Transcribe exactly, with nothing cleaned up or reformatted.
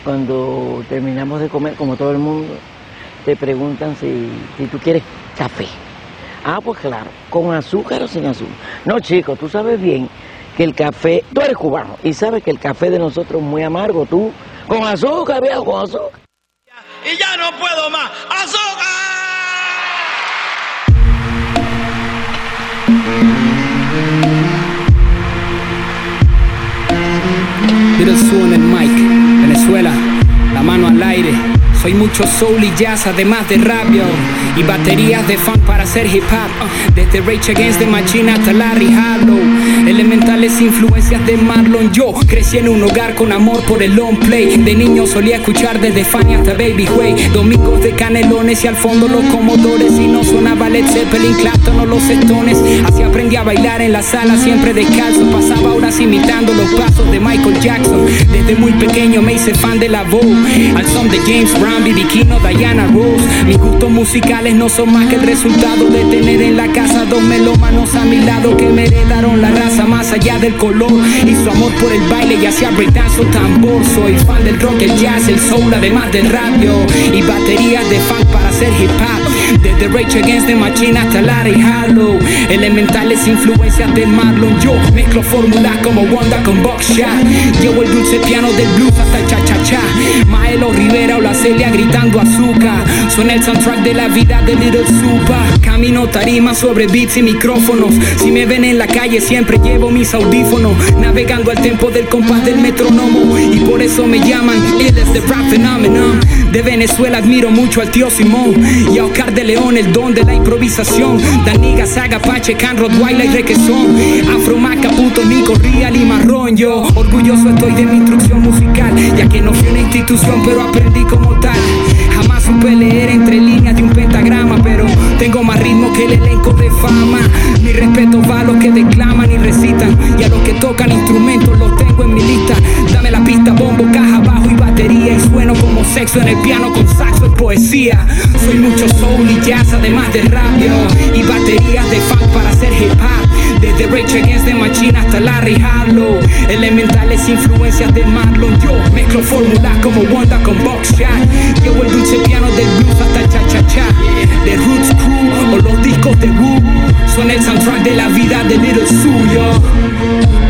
cuando terminamos de comer, como todo el mundo, te preguntan si, si tú quieres café. Ah, pues claro, ¿con azúcar o sin azúcar? No, chico, tú sabes bien que el café, tú eres cubano y sabes que el café de nosotros es muy amargo, tú, con azúcar, viejo, con azúcar. Y ya no puedo más, ¡azúcar! Little Su en el mic, Venezuela, la mano al aire. Soy mucho soul y jazz, además de rap, yo. Y baterías de funk para hacer hip hop. Desde Rage Against the Machine hasta Larry Harlow. Elementales influencias de Marlon. Yo crecí en un hogar con amor por el long play. De niño solía escuchar desde Fanny hasta Baby Way. Domingos de canelones y al fondo los comodores. Y no sonaba Led Zeppelin, Clapton o los Stones. Así aprendí a bailar en la sala siempre descalzo. Pasaba horas imitando los pasos de Michael Jackson. Desde muy pequeño me hice fan de la voz. Al son de James Brown, B B King o Diana Ross. Mis gustos musicales no son más que el resultado de tener en la casa dos melómanos a mi lado que me heredaron la raza más allá del color y su amor por el baile y hacia breakdance o tambor. Soy fan del rock, el jazz, el soul, además del rap, yo. Y baterías de funk para hacer hip hop. Desde Rage Against the Machine hasta Larry Harlow. Elementales influencias de Marlon. Yo mezclo fórmulas como Wanda con Buckshot. Llevo el dulce piano del blues hasta el cha-cha-cha. Maelo Rivera o la Celia gritando azúcar. Suena el soundtrack de la vida de Little Supa. Camino tarima sobre beats y micrófonos. Si me ven en la calle siempre llevo mis audífonos. Navegando al tempo del compás del metrónomo. Y por eso me llaman él es the rap phenomenon. De Venezuela admiro mucho al tío Simón y a Oscar de León, el don de la improvisación. Daniga, Saga, Pache, Can, Rottweiler y Requesón. Afro, Maca, Puto, Nico, Real y Marrón. Yo orgulloso estoy de mi instrucción musical, ya que no fui una institución pero aprendí como tal. Jamás supe leer entre líneas de un pentagrama, pero tengo más ritmo que el elenco de fama. Mi respeto va a los que declaman y recitan, y a los que tocan instrumentos los tengo en mi lista. Dame la pista, bombo, caja, bajo y batería, y sueno como sexo en el piano con saxo y poesía. Soy mucho soul y jazz, además de rap, yo. Y baterías de funk para hacer hip hop. Desde Rage Against the Machine hasta Larry Harlow. Elementales influencias de Marlon. Yo mezclo fórmulas como Wanda con Buckshot. Llevo el dulce piano del blues hasta el cha-cha-cha. The Roots Crew o los discos de Woo. Son el soundtrack de la vida de Little Su, yo.